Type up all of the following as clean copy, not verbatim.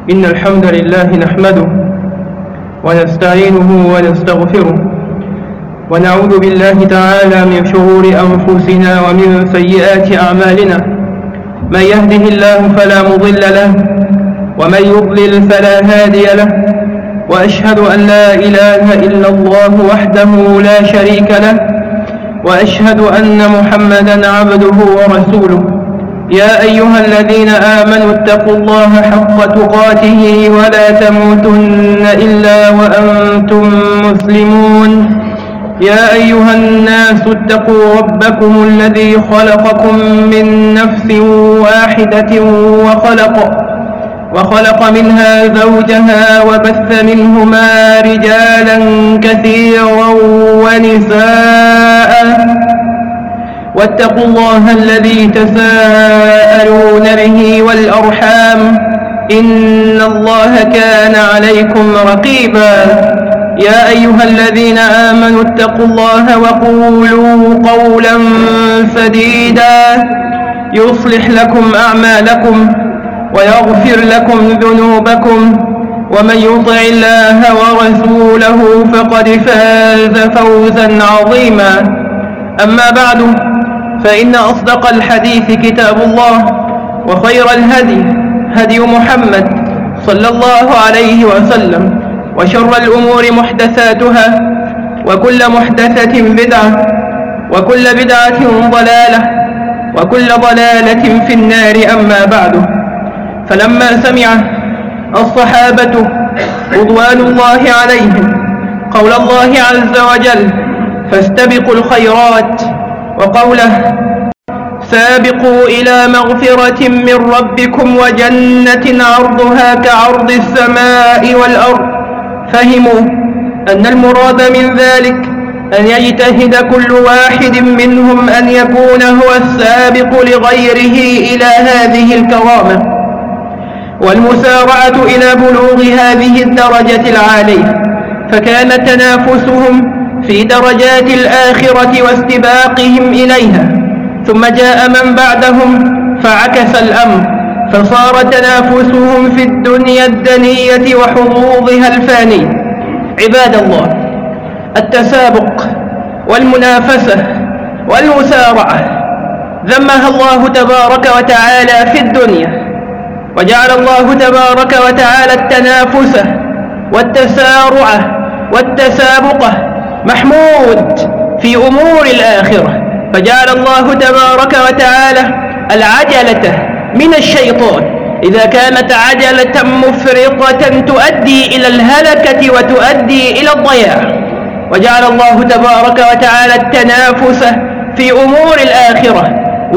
إن الحمد لله نحمده ونستعينه ونستغفره ونعوذ بالله تعالى من شرور أنفسنا ومن سيئات أعمالنا. من يهده الله فلا مضل له ومن يضلل فلا هادي له، وأشهد أن لا إله إلا الله وحده لا شريك له، وأشهد أن محمدا عبده ورسوله. يا أيها الذين آمنوا اتقوا الله حق تقاته ولا تموتن إلا وأنتم مسلمون. يا أيها الناس اتقوا ربكم الذي خلقكم من نفس واحدة وخلق منها زوجها وبث منهما رجالا كثيرا ونساء، واتقوا الله الذي تساءلون به والأرحام إن الله كان عليكم رقيبا. يا أيها الذين آمنوا اتقوا الله وقولوا قولا سديدا يصلح لكم أعمالكم ويغفر لكم ذنوبكم، ومن يطع الله ورسوله فقد فاز فوزا عظيما. أما بعد، فإن أصدق الحديث كتاب الله، وخير الهدي هدي محمد صلى الله عليه وسلم، وشر الأمور محدثاتها، وكل محدثة بدعة، وكل بدعة ضلالة، وكل ضلالة في النار. أما بعد، فلما سمع الصحابة رضوان الله عليهم قول الله عز وجل فاستبقوا الخيرات، وقوله سابقوا إلى مغفرة من ربكم وجنة عرضها كعرض السماء والأرض، فهموا أن المراد من ذلك أن يجتهد كل واحد منهم أن يكون هو السابق لغيره إلى هذه الكرامة والمسارعة إلى بلوغ هذه الدرجة العالية. فكان تنافسهم في درجات الآخرة واستباقهم إليها، ثم جاء من بعدهم فعكس الأمر، فصار تنافسهم في الدنيا الدنية وحظوظها الفانية. عباد الله، التسابق والمنافسة والمسارعة ذمها الله تبارك وتعالى في الدنيا، وجعل الله تبارك وتعالى التنافس والتسارع والتسابقة محمود في أمور الآخرة، فجعل الله تبارك وتعالى العجلة من الشيطان إذا كانت عجلة مفرطة تؤدي إلى الهلكة وتؤدي إلى الضياع، وجعل الله تبارك وتعالى التنافس في أمور الآخرة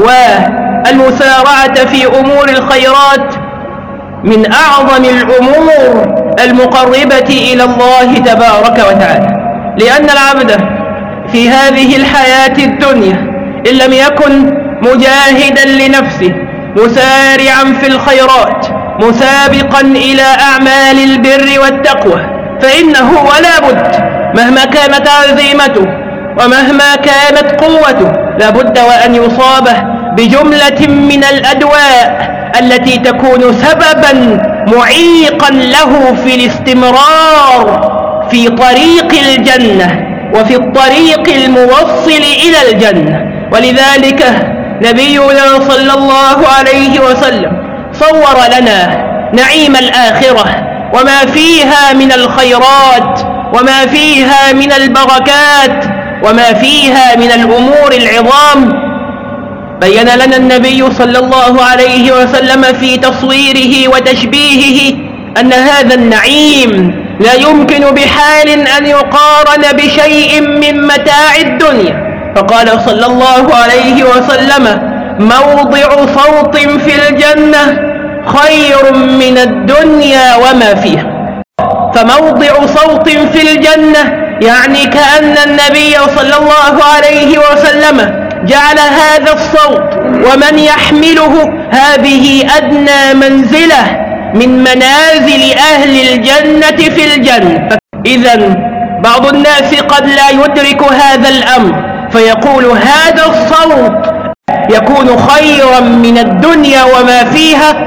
والمسارعة في أمور الخيرات من أعظم الأمور المقربة إلى الله تبارك وتعالى. لأن العبد في هذه الحياة الدنيا إن لم يكن مجاهدا لنفسه مسارعا في الخيرات مسابقا إلى أعمال البر والتقوى، فإنه ولا بد مهما كانت عزيمته ومهما كانت قوته لابد وأن يصاب بجملة من الأدواء التي تكون سببا معيقا له في الاستمرار في طريق الجنة وفي الطريق الموصل إلى الجنة. ولذلك نبينا صلى الله عليه وسلم صور لنا نعيم الآخرة وما فيها من الخيرات وما فيها من البركات وما فيها من الأمور العظام. بين لنا النبي صلى الله عليه وسلم في تصويره وتشبيهه أن هذا النعيم لا يمكن بحال أن يقارن بشيء من متاع الدنيا، فقال صلى الله عليه وسلم موضع صوت في الجنة خير من الدنيا وما فيها. فموضع صوت في الجنة يعني كأن النبي صلى الله عليه وسلم جعل هذا الصوت ومن يحمله هذه أدنى منزلة من منازل أهل الجنة في الجنة. إذن بعض الناس قد لا يدرك هذا الأمر فيقول هذا الصوت يكون خيرا من الدنيا وما فيها،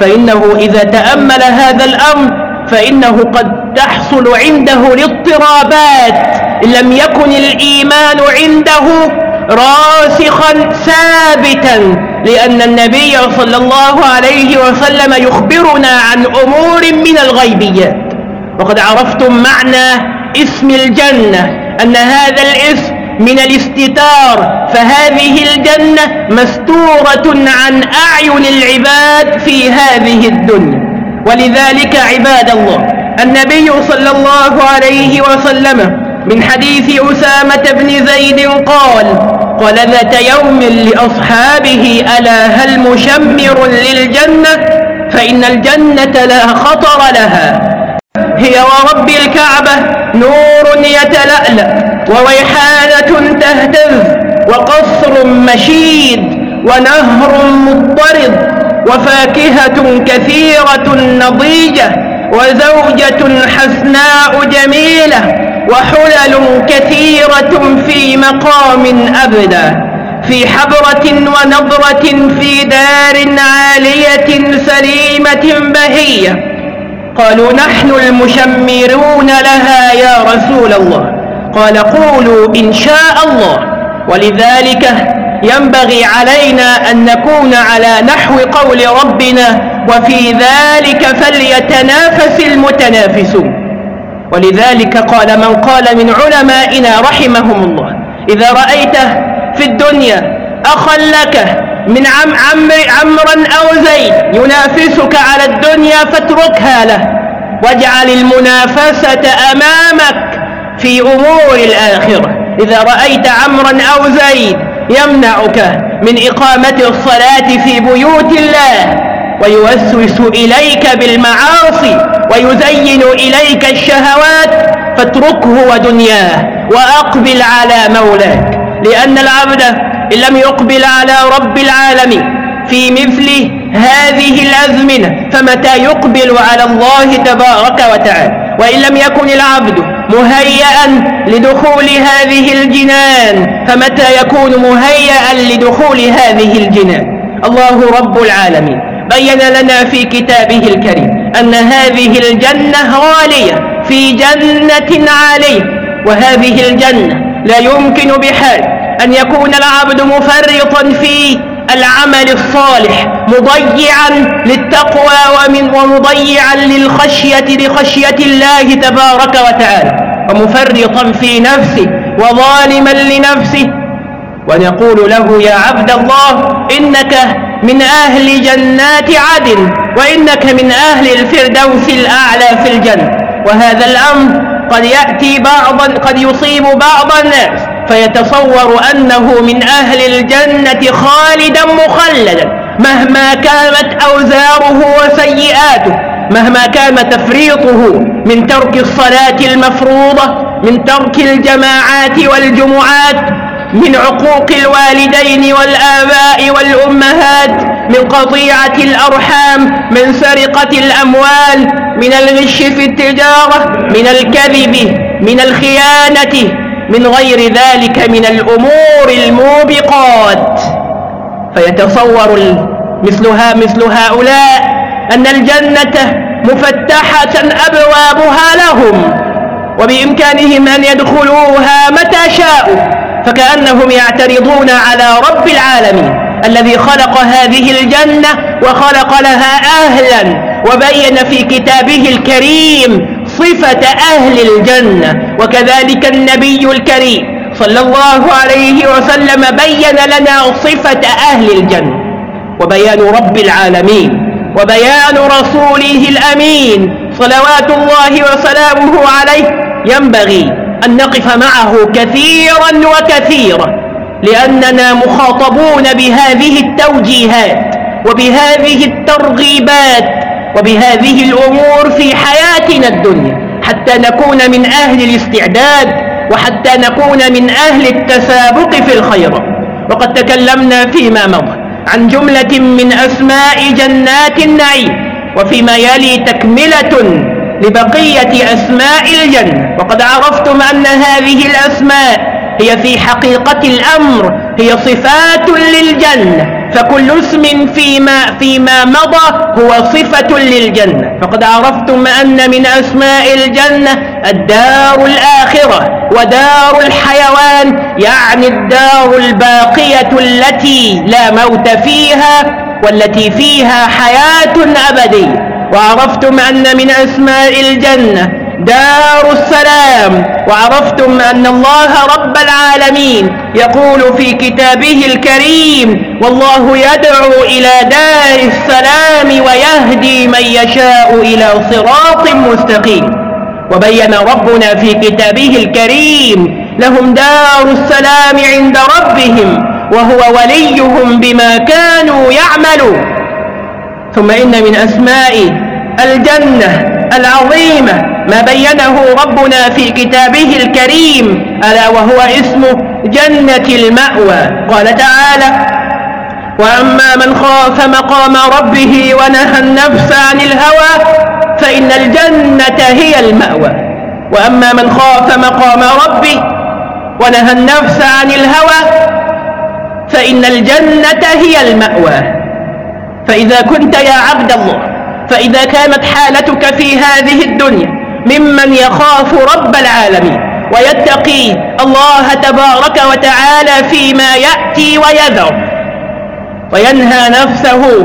فإنه إذا تأمل هذا الأمر فإنه قد تحصل عنده الاضطرابات إن لم يكن الإيمان عنده راسخا ثابتا، لأن النبي صلى الله عليه وسلم يخبرنا عن أمور من الغيبيات. وقد عرفتم معنى اسم الجنة، أن هذا الاسم من الاستتار، فهذه الجنة مستورة عن أعين العباد في هذه الدنيا. ولذلك عباد الله النبي صلى الله عليه وسلم من حديث أسامة بن زيد قال ذات يوم لأصحابه: ألا هل مشمر للجنة؟ فإن الجنة لا خطر لها، هي ورب الكعبة نور يتلألأ وريحانة تهتز وقصر مشيد ونهر مضطرد وفاكهة كثيرة نضيجة وزوجة حسناء جميلة وحلل كثيرة في مقام أبدى، في حبرة ونضرة في دار عالية سليمة بهية. قالوا: نحن المشمرون لها يا رسول الله. قال: قولوا إن شاء الله. ولذلك ينبغي علينا أن نكون على نحو قول ربنا: وفي ذلك فليتنافس المتنافسون. ولذلك قال من قال من علمائنا رحمهم الله: إذا رأيت في الدنيا أخا لك من عمرا أو زيد ينافسك على الدنيا فاتركها له، واجعل المنافسة أمامك في أمور الآخرة. إذا رأيت عمرا أو زيد يمنعك من إقامة الصلاة في بيوت الله ويوسوس إليك بالمعاصي ويزين إليك الشهوات، فاتركه ودنياه وأقبل على مولاك، لأن العبد إن لم يقبل على رب العالمين في مثل هذه الأزمنة فمتى يقبل على الله تبارك وتعالى؟ وإن لم يكن العبد مهيئا لدخول هذه الجنان فمتى يكون مهيئا لدخول هذه الجنان؟ الله رب العالمين بين لنا في كتابه الكريم أن هذه الجنة غالية في جنة عالية، وهذه الجنة لا يمكن بحال أن يكون العبد مفرطا في العمل الصالح مضيعا للتقوى ومضيعا لخشية الله تبارك وتعالى، ومفرطا في نفسه وظالما لنفسه، ونقول له: يا عبد الله إنك من أهل جنات عدن، وإنك من أهل الفردوس الأعلى في الجنة. وهذا الأمر قد يأتي قد يصيب بعض الناس فيتصور أنه من أهل الجنة خالدا مخلدا مهما كانت أوزاره وسيئاته، مهما كان تفريطه من ترك الصلاة المفروضة، من ترك الجماعات والجمعات، من عقوق الوالدين والآباء والأمهات، من قطيعة الأرحام، من سرقة الأموال، من الغش في التجارة، من الكذب، من الخيانة، من غير ذلك من الأمور الموبقات. فيتصور مثل هؤلاء أن الجنة مفتحة أبوابها لهم وبإمكانهم أن يدخلوها متى شاءوا، فكأنهم يعترضون على رب العالمين الذي خلق هذه الجنة وخلق لها أهلا، وبين في كتابه الكريم صفة أهل الجنة. وكذلك النبي الكريم صلى الله عليه وسلم بين لنا صفة أهل الجنة، وبيان رب العالمين وبيان رسوله الأمين صلوات الله وسلامه عليه ينبغي أن نقف معه كثيرا وكثيرا، لأننا مخاطبون بهذه التوجيهات وبهذه الترغيبات وبهذه الأمور في حياتنا الدنيا، حتى نكون من أهل الاستعداد وحتى نكون من أهل التسابق في الخيرات. وقد تكلمنا فيما مضى عن جملة من أسماء جنات النعيم، وفيما يلي تكملة لبقية أسماء الجنة. وقد عرفتم أن هذه الأسماء هي في حقيقة الأمر هي صفات للجنة، فكل اسم فيما مضى هو صفة للجنة. فقد عرفتم أن من أسماء الجنة الدار الآخرة ودار الحيوان، يعني الدار الباقية التي لا موت فيها والتي فيها حياة أبدية. وعرفتم أن من أسماء الجنة دار السلام، وعرفتم أن الله رب العالمين يقول في كتابه الكريم: والله يدعو إلى دار السلام ويهدي من يشاء إلى صراط مستقيم. وبين ربنا في كتابه الكريم: لهم دار السلام عند ربهم وهو وليهم بما كانوا يعملون. ثم إن من أسماء الجنة العظيمة ما بينه ربنا في كتابه الكريم، ألا وهو اسمه جنة المأوى. قال تعالى: وأما من خاف مقام ربه ونهى النفس عن الهوى فإن الجنة هي المأوى. وأما من خاف مقام ربه ونهى النفس عن الهوى فإن الجنة هي المأوى. فإذا كنت يا عبد الله، فإذا كانت حالتك في هذه الدنيا ممن يخاف رب العالمين ويتقي الله تبارك وتعالى فيما يأتي ويذر، وينهى نفسه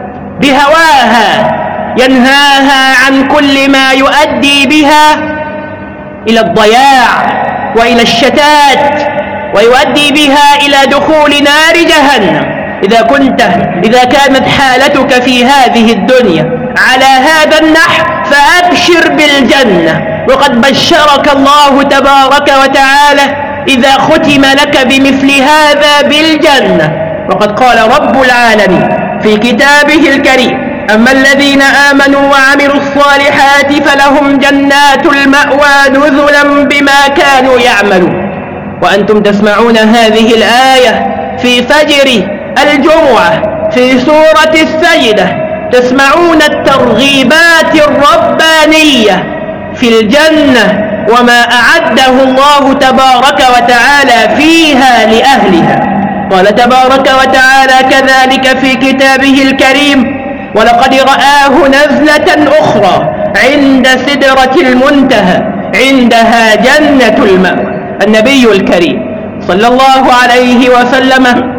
بهواها، ينهاها عن كل ما يؤدي بها إلى الضياع وإلى الشتات ويؤدي بها إلى دخول نار جهنم. إذا كانت حالتك في هذه الدنيا على هذا النحو فأبشر بالجنة، وقد بشرك الله تبارك وتعالى إذا ختم لك بمثل هذا بالجنة. وقد قال رب العالمين في كتابه الكريم: أما الذين آمنوا وعملوا الصالحات فلهم جنات المأوى نزلا بما كانوا يعملون. وأنتم تسمعون هذه الآية في فجر الجمعة في سورة السجدة، تسمعون الترغيبات الربانية في الجنة وما أعده الله تبارك وتعالى فيها لأهلها. قال تبارك وتعالى كذلك في كتابه الكريم: ولقد رآه نزلة أخرى عند سدرة المنتهى عندها جنة المأوى. النبي الكريم صلى الله عليه وسلم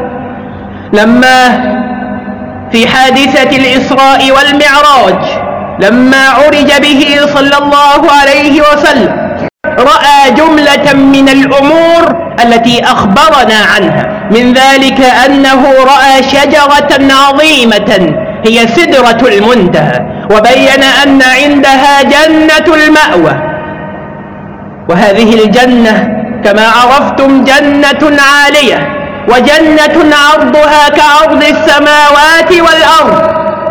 لما في حادثة الإسراء والمعراج، لما عرج به صلى الله عليه وسلم، رأى جملة من الأمور التي أخبرنا عنها، من ذلك أنه رأى شجرة عظيمة هي سدرة المنتهى، وبين أن عندها جنة المأوى. وهذه الجنة كما عرفتم جنة عالية، وجنة عرضها كعرض السماوات والأرض،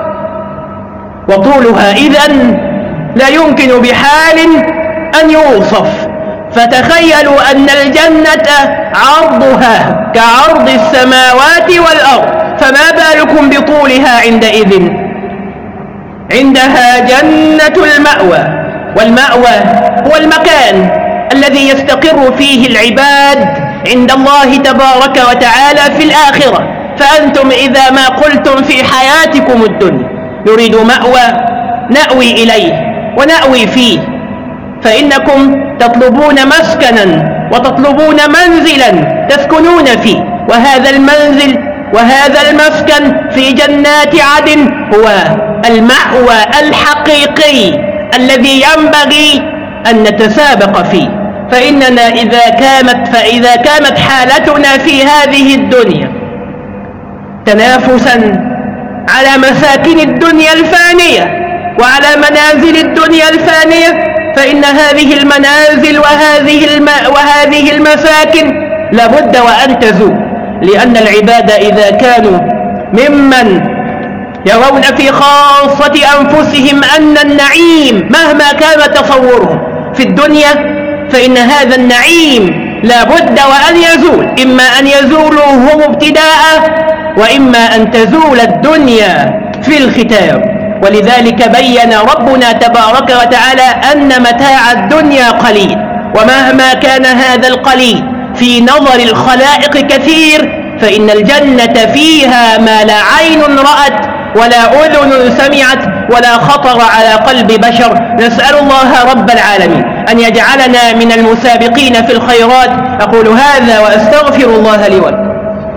وطولها إذن لا يمكن بحال أن يوصف. فتخيلوا أن الجنة عرضها كعرض السماوات والأرض، فما بالكم بطولها عندئذ؟ عندها جنة المأوى. والمأوى هو المكان الذي يستقر فيه العباد عند الله تبارك وتعالى في الآخرة. فأنتم إذا ما قلتم في حياتكم الدنيا نريد مأوى نأوي إليه ونأوي فيه، فإنكم تطلبون مسكنا وتطلبون منزلا تسكنون فيه، وهذا المنزل وهذا المسكن في جنات عدن هو المأوى الحقيقي الذي ينبغي أن نتسابق فيه. فإننا إذا كانت حالتنا في هذه الدنيا تنافسا على مساكن الدنيا الفانية وعلى منازل الدنيا الفانية، فإن هذه المنازل وهذه المساكن لابد وأن تزول، لأن العباد إذا كانوا ممن يرون في خاصة أنفسهم أن النعيم مهما كان تصورهم في الدنيا فإن هذا النعيم لابد وأن يزول، إما أن يزولوا هم ابتداء وإما أن تزول الدنيا في الختام. ولذلك بين ربنا تبارك وتعالى أن متاع الدنيا قليل، ومهما كان هذا القليل في نظر الخلائق كثير، فإن الجنة فيها ما لا عين رأت ولا أذن سمعت ولا خطر على قلب بشر. نسأل الله رب العالمين أن يجعلنا من المسابقين في الخيرات. أقول هذا وأستغفر الله لي ولكم.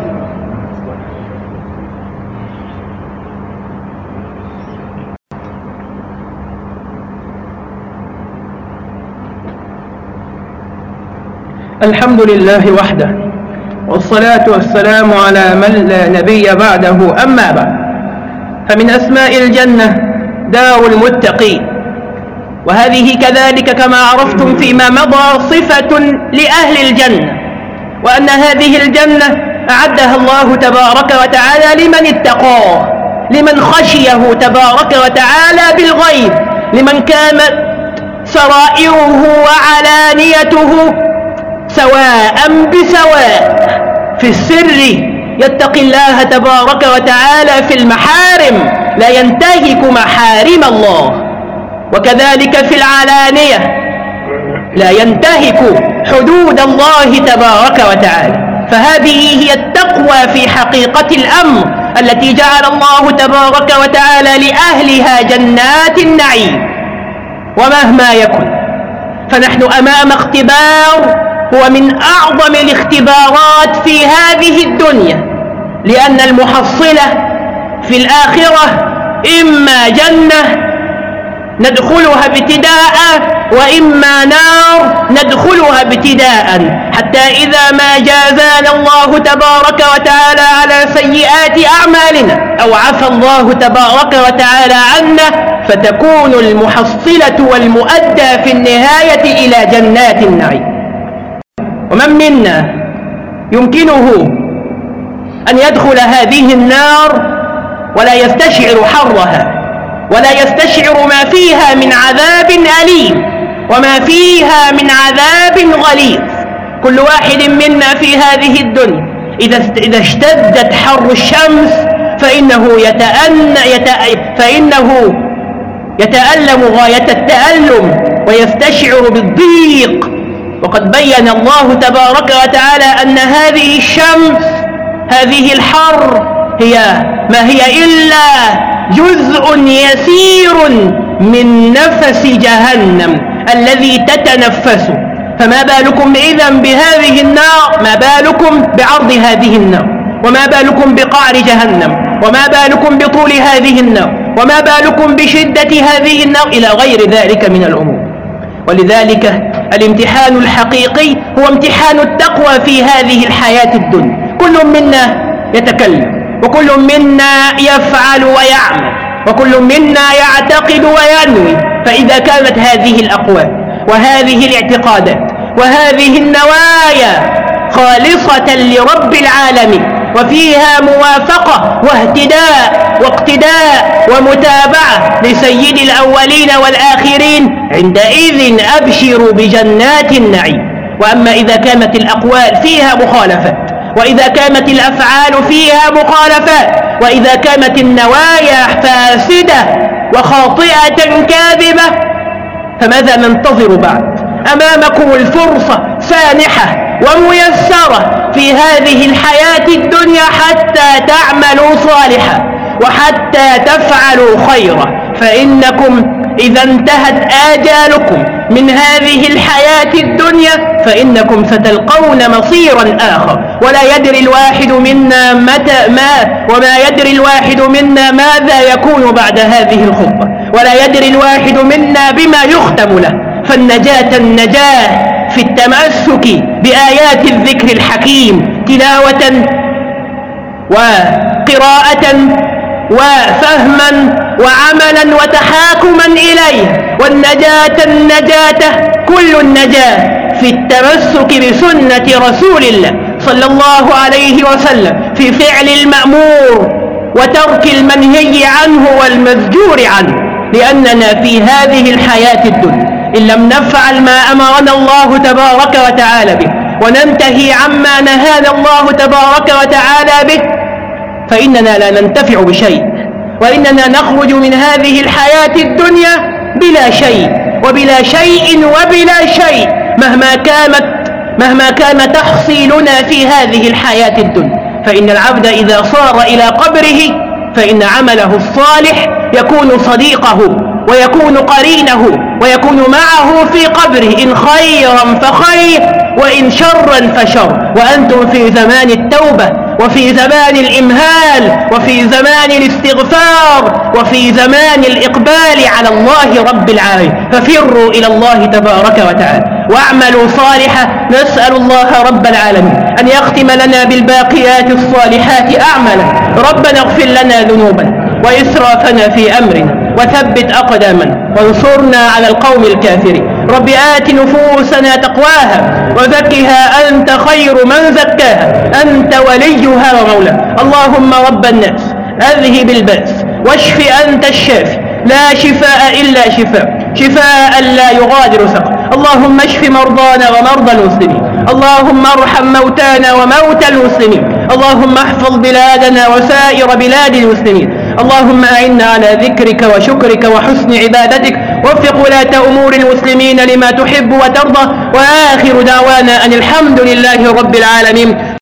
الحمد لله وحده، والصلاة والسلام على من لا نبي بعده. أما بعد، فمن أسماء الجنة دار المتقين، وهذه كذلك كما عرفتم فيما مضى صفة لأهل الجنة، وأن هذه الجنة أعدها الله تبارك وتعالى لمن اتقاه، لمن خشيه تبارك وتعالى بالغيب، لمن كانت سرائره وعلانيته سواء بسواء. في السر يتقي الله تبارك وتعالى في المحارم، لا ينتهك محارم الله، وكذلك في العلانية لا ينتهك حدود الله تبارك وتعالى. فهذه هي التقوى في حقيقة الأمر التي جعل الله تبارك وتعالى لأهلها جنات النعيم. ومهما يكن فنحن أمام اختبار هو من أعظم الاختبارات في هذه الدنيا، لأن المحصلة في الآخرة إما جنة ندخلها ابتداء وإما نار ندخلها ابتداء، حتى إذا ما جازانا الله تبارك وتعالى على سيئات أعمالنا أو عفى الله تبارك وتعالى عنا، فتكون المحصلة والمؤدى في النهاية إلى جنات النعيم. ومن منا يمكنه أن يدخل هذه النار ولا يستشعر حرها، ولا يستشعر ما فيها من عذاب أليم وما فيها من عذاب غليظ؟ كل واحد منا في هذه الدنيا إذا اشتدت حر الشمس فإنه يتألم غاية التألم ويستشعر بالضيق. وقد بين الله تبارك وتعالى أن هذه الشمس، هذه الحر، ما هي إلا جزء يسير من نفس جهنم الذي تتنفسه. فما بالكم إذن بهذه النار؟ ما بالكم بعرض هذه النار؟ وما بالكم بقعر جهنم؟ وما بالكم بطول هذه النار؟ وما بالكم بشدة هذه النار؟ إلى غير ذلك من الأمور. ولذلك الامتحان الحقيقي هو امتحان التقوى في هذه الحياة الدنيا. كل منا يتكلم، وكل منا يفعل ويعمل، وكل منا يعتقد وينوي. فإذا كانت هذه الأقوال وهذه الاعتقادات وهذه النوايا خالصة لرب العالمين وفيها موافقة واهتداء واقتداء ومتابعة لسيد الأولين والآخرين، عندئذ أبشروا بجنات النعيم. وأما إذا كانت الأقوال فيها مخالفات، وإذا كانت الأفعال فيها مخالفات، وإذا كانت النوايا فاسدة وخاطئة كاذبة، فماذا ننتظر بعد؟ أمامكم الفرصة سانحة وميسرة في هذه الحياة الدنيا حتى تعملوا صالحا وحتى تفعلوا خيرا. فإنكم إذا انتهت آجالكم من هذه الحياة الدنيا فإنكم ستلقون مصيرا آخر، ولا يدري الواحد منا وما يدري الواحد منا ماذا يكون بعد هذه الخطبة، ولا يدري الواحد منا بما يختم له. النجاة في التمسك بآيات الذكر الحكيم تلاوة وقراءة وفهما وعملا وتحاكما إليه. والنجاة كل النجاة في التمسك بسنة رسول الله صلى الله عليه وسلم في فعل المأمور وترك المنهي عنه والمزجور عنه. لأننا في هذه الحياة الدنيا إن لم نفعل ما أمرنا الله تبارك وتعالى به وننتهي عما نهانا الله تبارك وتعالى به فإننا لا ننتفع بشيء، وإننا نخرج من هذه الحياة الدنيا بلا شيء وبلا شيء مهما كان تحصيلنا في هذه الحياة الدنيا. فإن العبد إذا صار إلى قبره فإن عمله الصالح يكون صديقه ويكون قرينه ويكون معه في قبره، إن خيرا فخير وإن شرا فشر. وأنتم في زمان التوبة وفي زمان الإمهال وفي زمان الاستغفار وفي زمان الإقبال على الله رب العالمين، ففروا إلى الله تبارك وتعالى واعملوا صالحا. نسأل الله رب العالمين أن يختم لنا بالباقيات الصالحات أعمالا. ربنا اغفر لنا ذنوبنا وإسرافنا في أمرنا وثبت أقدامنا وانصرنا على القوم الكافرين. رب آت نفوسنا تقواها وزكها أنت خير من زكاها، أنت وليها ومولاها. اللهم رب الناس أذهب البأس واشف أنت الشافي، لا شفاء إلا شفاء لا يغادر سقما. اللهم اشف مرضانا ومرضى المسلمين، اللهم ارحم موتانا وموتى المسلمين، اللهم احفظ بلادنا وسائر بلاد المسلمين. اللهم أعنا على ذكرك وشكرك وحسن عبادتك، وفق ولاة أمور المسلمين لما تحب وترضى. وآخر دعوانا أن الحمد لله رب العالمين.